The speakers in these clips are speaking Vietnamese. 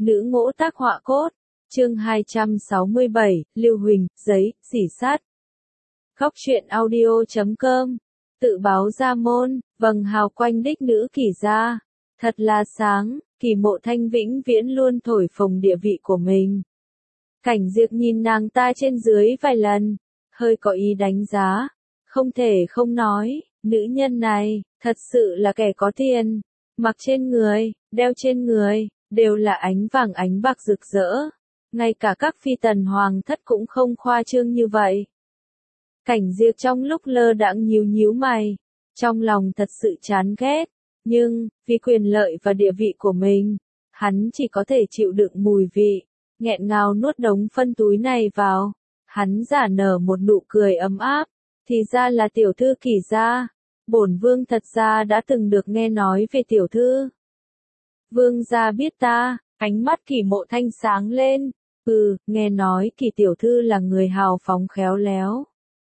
Nữ ngỗ tác họa cốt. Chương 267, Lưu Huỳnh, giấy, xỉ sắt. Góc truyện audio.com. Tự báo ra môn, vầng hào quanh đích nữ kỷ gia. Thật là sáng, Kỳ Mộ Thanh vĩnh viễn luôn thổi phồng địa vị của mình. Cảnh Diệp nhìn nàng ta trên dưới vài lần, hơi có ý đánh giá. Không thể không nói, nữ nhân này, thật sự là kẻ có tiền. Mặc trên người, đeo trên người, đều là ánh vàng ánh bạc rực rỡ. Ngay cả các phi tần hoàng thất cũng không khoa trương như vậy. Cảnh Diệp trong lúc lơ đãng nhíu mày, trong lòng thật sự chán ghét, nhưng, vì quyền lợi và địa vị của mình, hắn chỉ có thể chịu đựng mùi vị, nghẹn ngào nuốt đống phân túi này vào. Hắn giả nở một nụ cười ấm áp, thì ra là tiểu thư Kỳ gia. Bổn vương thật ra đã từng được nghe nói về tiểu thư. Vương gia biết ta, ánh mắt Kỳ Mộ Thanh sáng lên. Nghe nói Kỳ tiểu thư là người hào phóng khéo léo.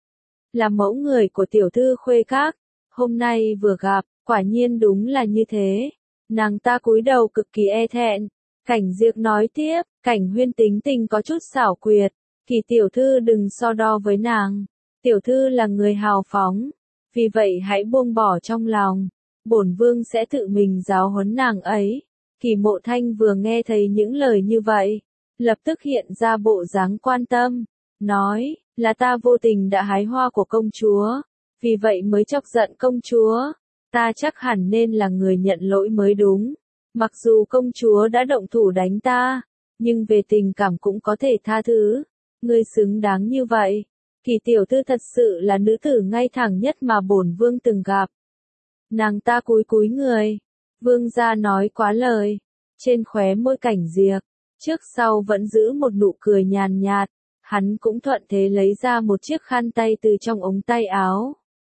Là mẫu người của tiểu thư khuê các. Hôm nay vừa gặp, quả nhiên đúng là như thế. Nàng ta cúi đầu cực kỳ e thẹn. Cảnh Diệp nói tiếp, Cảnh Huyên tính tình có chút xảo quyệt. Kỳ tiểu thư đừng so đo với nàng. Tiểu thư là người hào phóng. Vì vậy hãy buông bỏ trong lòng. Bổn vương sẽ tự mình giáo huấn nàng ấy. Kỳ Mộ Thanh vừa nghe thấy những lời như vậy, lập tức hiện ra bộ dáng quan tâm, nói, là ta vô tình đã hái hoa của công chúa, vì vậy mới chọc giận công chúa, ta chắc hẳn nên là người nhận lỗi mới đúng. Mặc dù công chúa đã động thủ đánh ta, nhưng về tình cảm cũng có thể tha thứ. Ngươi xứng đáng như vậy. Kỳ tiểu thư thật sự là nữ tử ngay thẳng nhất mà bổn vương từng gặp. Nàng ta cúi người. Vương gia nói quá lời. Trên khóe môi Cảnh Diệp, trước sau vẫn giữ một nụ cười nhàn nhạt. Hắn cũng thuận thế lấy ra một chiếc khăn tay từ trong ống tay áo.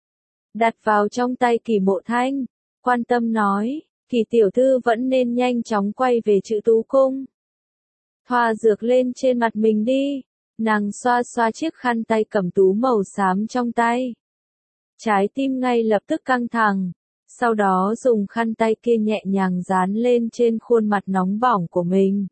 Đặt vào trong tay Kỳ Mộ Thanh. Quan tâm nói, Kỳ tiểu thư vẫn nên nhanh chóng quay về Trữ Tú Cung. Thoa dược lên trên mặt mình đi. Nàng xoa xoa chiếc khăn tay cẩm tú màu xám trong tay. Trái tim ngay lập tức căng thẳng. Sau đó dùng khăn tay kia nhẹ nhàng dán lên trên khuôn mặt nóng bỏng của mình.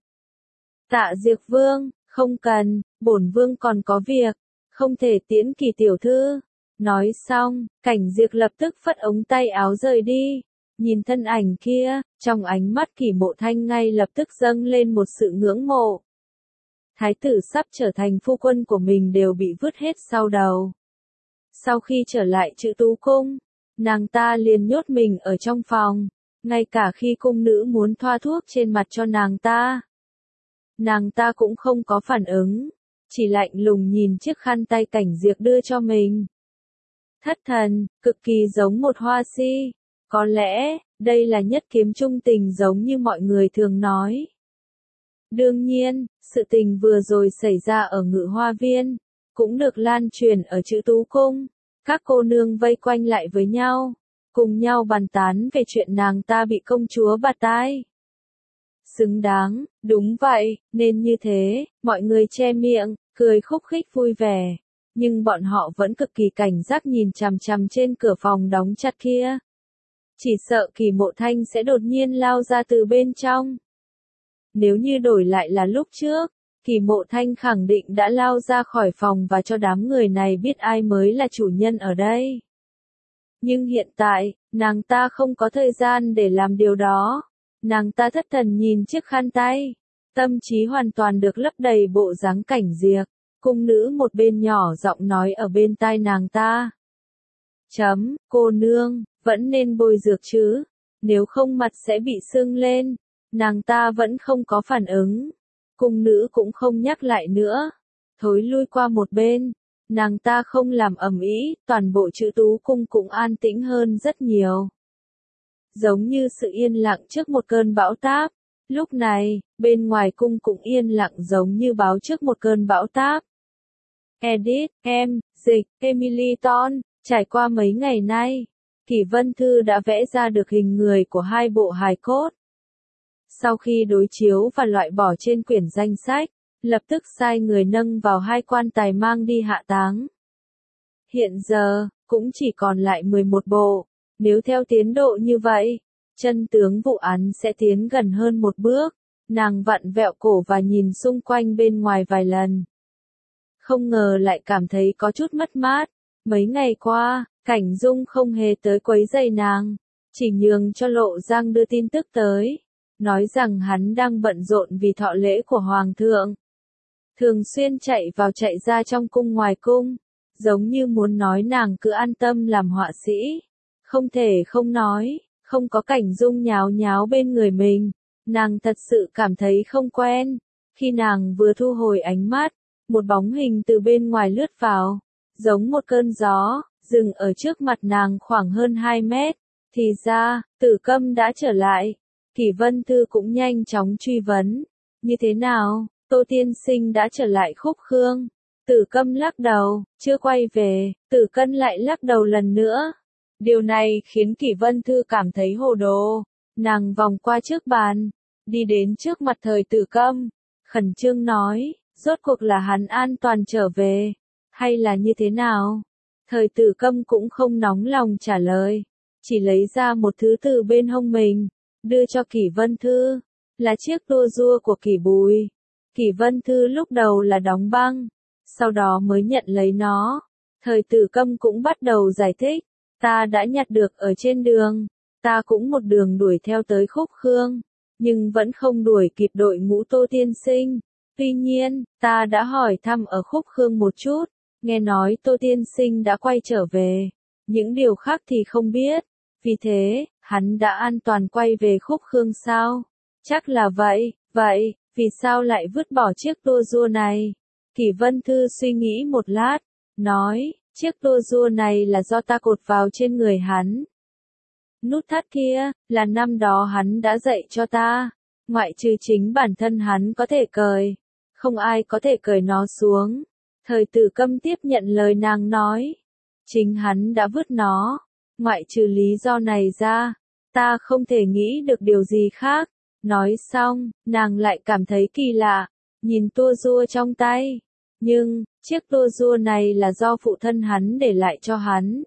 Tạ Diệp vương, không cần, bổn vương còn có việc, không thể tiễn Kỳ tiểu thư. Nói xong, Cảnh Diệp lập tức phất ống tay áo rời đi. Nhìn thân ảnh kia, trong ánh mắt Kỳ Mộ Thanh ngay lập tức dâng lên một sự ngưỡng mộ. Thái tử sắp trở thành phu quân của mình đều bị vứt hết sau đầu. Sau khi trở lại Trữ Tú Cung, nàng ta liền nhốt mình ở trong phòng, ngay cả khi cung nữ muốn thoa thuốc trên mặt cho nàng ta cũng không có phản ứng, chỉ lạnh lùng nhìn chiếc khăn tay Cảnh Diệp đưa cho mình. Thất thần, cực kỳ giống một hoa si, có lẽ, đây là nhất kiếm trung tình giống như mọi người thường nói. Đương nhiên, sự tình vừa rồi xảy ra ở Ngự Hoa Viên, cũng được lan truyền ở Trữ Tú Cung. Các cô nương vây quanh lại với nhau, cùng nhau bàn tán về chuyện nàng ta bị công chúa bạt tai. Xứng đáng, đúng vậy, nên như thế, mọi người che miệng, cười khúc khích vui vẻ. Nhưng bọn họ vẫn cực kỳ cảnh giác nhìn chằm chằm trên cửa phòng đóng chặt kia. Chỉ sợ Kỳ Mộ Thanh sẽ đột nhiên lao ra từ bên trong. Nếu như đổi lại là lúc trước, Kỳ Mộ Thanh khẳng định đã lao ra khỏi phòng và cho đám người này biết ai mới là chủ nhân ở đây. Nhưng hiện tại, nàng ta không có thời gian để làm điều đó. Nàng ta thất thần nhìn chiếc khăn tay. Tâm trí hoàn toàn được lấp đầy bộ dáng Cảnh Diệp. Cung nữ một bên nhỏ giọng nói ở bên tai nàng ta. Cô nương, vẫn nên bôi dược chứ. Nếu không mặt sẽ bị sưng lên. Nàng ta vẫn không có phản ứng. Cung nữ cũng không nhắc lại nữa. Thối lui qua một bên. Nàng ta không làm ầm ĩ, toàn bộ Trữ Tú Cung cũng an tĩnh hơn rất nhiều. Giống như sự yên lặng trước một cơn bão táp. Lúc này, bên ngoài cung cũng yên lặng giống như báo trước một cơn bão táp. Edit, dịch, Emily Ton, trải qua mấy ngày nay, Kỷ Vân Thư đã vẽ ra được hình người của hai bộ hài cốt. Sau khi đối chiếu và loại bỏ trên quyển danh sách, lập tức sai người nâng vào hai quan tài mang đi hạ táng. Hiện giờ, cũng chỉ còn lại 11 bộ, nếu theo tiến độ như vậy, chân tướng vụ án sẽ tiến gần hơn một bước. Nàng vặn vẹo cổ và nhìn xung quanh bên ngoài vài lần. Không ngờ lại cảm thấy có chút mất mát. Mấy ngày qua, Cảnh Dung không hề tới quấy rầy nàng, chỉ nhường cho Lộ Giang đưa tin tức tới, nói rằng hắn đang bận rộn vì thọ lễ của Hoàng thượng. Thường xuyên chạy vào chạy ra trong cung ngoài cung, giống như muốn nói nàng cứ an tâm làm họa sĩ. Không thể không nói, không có Cảnh Dung nháo nháo bên người mình, nàng thật sự cảm thấy không quen. Khi nàng vừa thu hồi ánh mắt, một bóng hình từ bên ngoài lướt vào, giống một cơn gió, dừng ở trước mặt nàng khoảng hơn 2 mét. Thì ra, Tử Câm đã trở lại. Kỷ Vân Thư cũng nhanh chóng truy vấn. Như thế nào, Tô tiên sinh đã trở lại Khúc Khương? Tử Câm lắc đầu, chưa quay về. Tử Cân lại lắc đầu lần nữa. Điều này khiến Kỷ Vân Thư cảm thấy hồ đồ. Nàng vòng qua trước bàn, đi đến trước mặt Thời Tử Câm, khẩn trương nói, rốt cuộc là hắn an toàn trở về, hay là như thế nào? Thời Tử Câm cũng không nóng lòng trả lời, chỉ lấy ra một thứ từ bên hông mình, đưa cho Kỷ Vân Thư, là chiếc tua rua của Kỷ Bùi. Kỷ Vân Thư lúc đầu là đóng băng, sau đó mới nhận lấy nó. Thời Tử Câm cũng bắt đầu giải thích, ta đã nhặt được ở trên đường, ta cũng một đường đuổi theo tới Khúc Khương, nhưng vẫn không đuổi kịp đội ngũ Tô tiên sinh. Tuy nhiên, ta đã hỏi thăm ở Khúc Khương một chút, nghe nói Tô tiên sinh đã quay trở về, những điều khác thì không biết. Vì thế, hắn đã an toàn quay về Khúc Khương sao? Chắc là vậy, vì sao lại vứt bỏ chiếc tua rua này? Kỷ Vân Thư suy nghĩ một lát, nói, chiếc tua rua này là do ta cột vào trên người hắn. Nút thắt kia, là năm đó hắn đã dạy cho ta, ngoại trừ chính bản thân hắn có thể cởi, không ai có thể cởi nó xuống. Thời Tử Câm tiếp nhận lời nàng nói, chính hắn đã vứt nó, ngoại trừ lý do này ra, ta không thể nghĩ được điều gì khác. Nói xong, nàng lại cảm thấy kỳ lạ, nhìn tua rua trong tay, nhưng, chiếc tua rua này là do phụ thân hắn để lại cho hắn.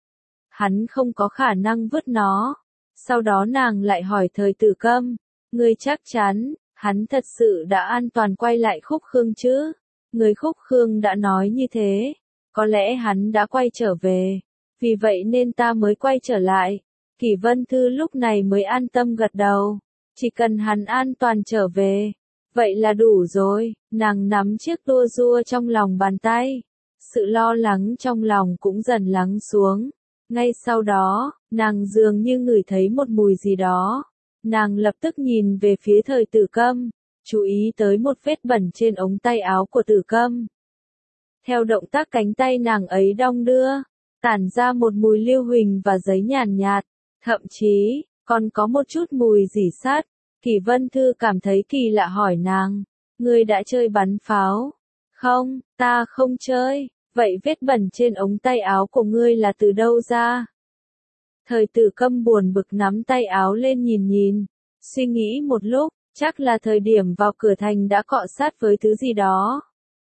Hắn không có khả năng vứt nó. Sau đó nàng lại hỏi Thời Tử Câm, ngươi chắc chắn, hắn thật sự đã an toàn quay lại Khúc Khương chứ? Người Khúc Khương đã nói như thế, có lẽ hắn đã quay trở về, vì vậy nên ta mới quay trở lại. Kỷ Vân Thư lúc này mới an tâm gật đầu, chỉ cần hắn an toàn trở về, vậy là đủ rồi. Nàng nắm chiếc tua rua trong lòng bàn tay, sự lo lắng trong lòng cũng dần lắng xuống. Ngay sau đó, nàng dường như ngửi thấy một mùi gì đó. Nàng lập tức nhìn về phía Thời Tử Câm, chú ý tới một vết bẩn trên ống tay áo của Tử Câm. Theo động tác cánh tay nàng ấy đong đưa, tản ra một mùi lưu huỳnh và giấy nhàn nhạt, thậm chí, còn có một chút mùi rỉ sắt. Kỷ Vân Thư cảm thấy kỳ lạ hỏi nàng, ngươi đã chơi bắn pháo? Không, ta không chơi. Vậy vết bẩn trên ống tay áo của ngươi là từ đâu ra? Thời Tử Câm buồn bực nắm tay áo lên nhìn, suy nghĩ một lúc, chắc là thời điểm vào cửa thành đã cọ sát với thứ gì đó.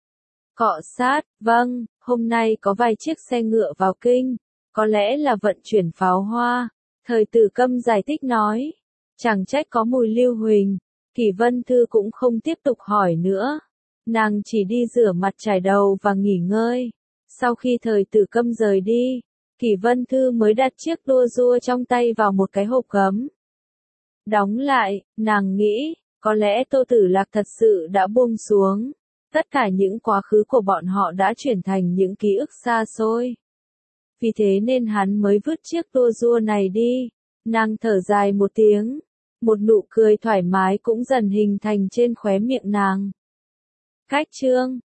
Cọ sát, vâng, hôm nay có vài chiếc xe ngựa vào kinh, có lẽ là vận chuyển pháo hoa. Thời Tử Câm giải thích nói, chẳng trách có mùi lưu huỳnh. Kỷ Vân Thư cũng không tiếp tục hỏi nữa, nàng chỉ đi rửa mặt chải đầu và nghỉ ngơi. Sau khi Thời Tử Câm rời đi, Kỷ Vân Thư mới đặt chiếc tua rua trong tay vào một cái hộp gấm. Đóng lại, nàng nghĩ, có lẽ Tô Tử Lạc thật sự đã buông xuống. Tất cả những quá khứ của bọn họ đã chuyển thành những ký ức xa xôi. Vì thế nên hắn mới vứt chiếc tua rua này đi. Nàng thở dài một tiếng. Một nụ cười thoải mái cũng dần hình thành trên khóe miệng nàng. Cách chương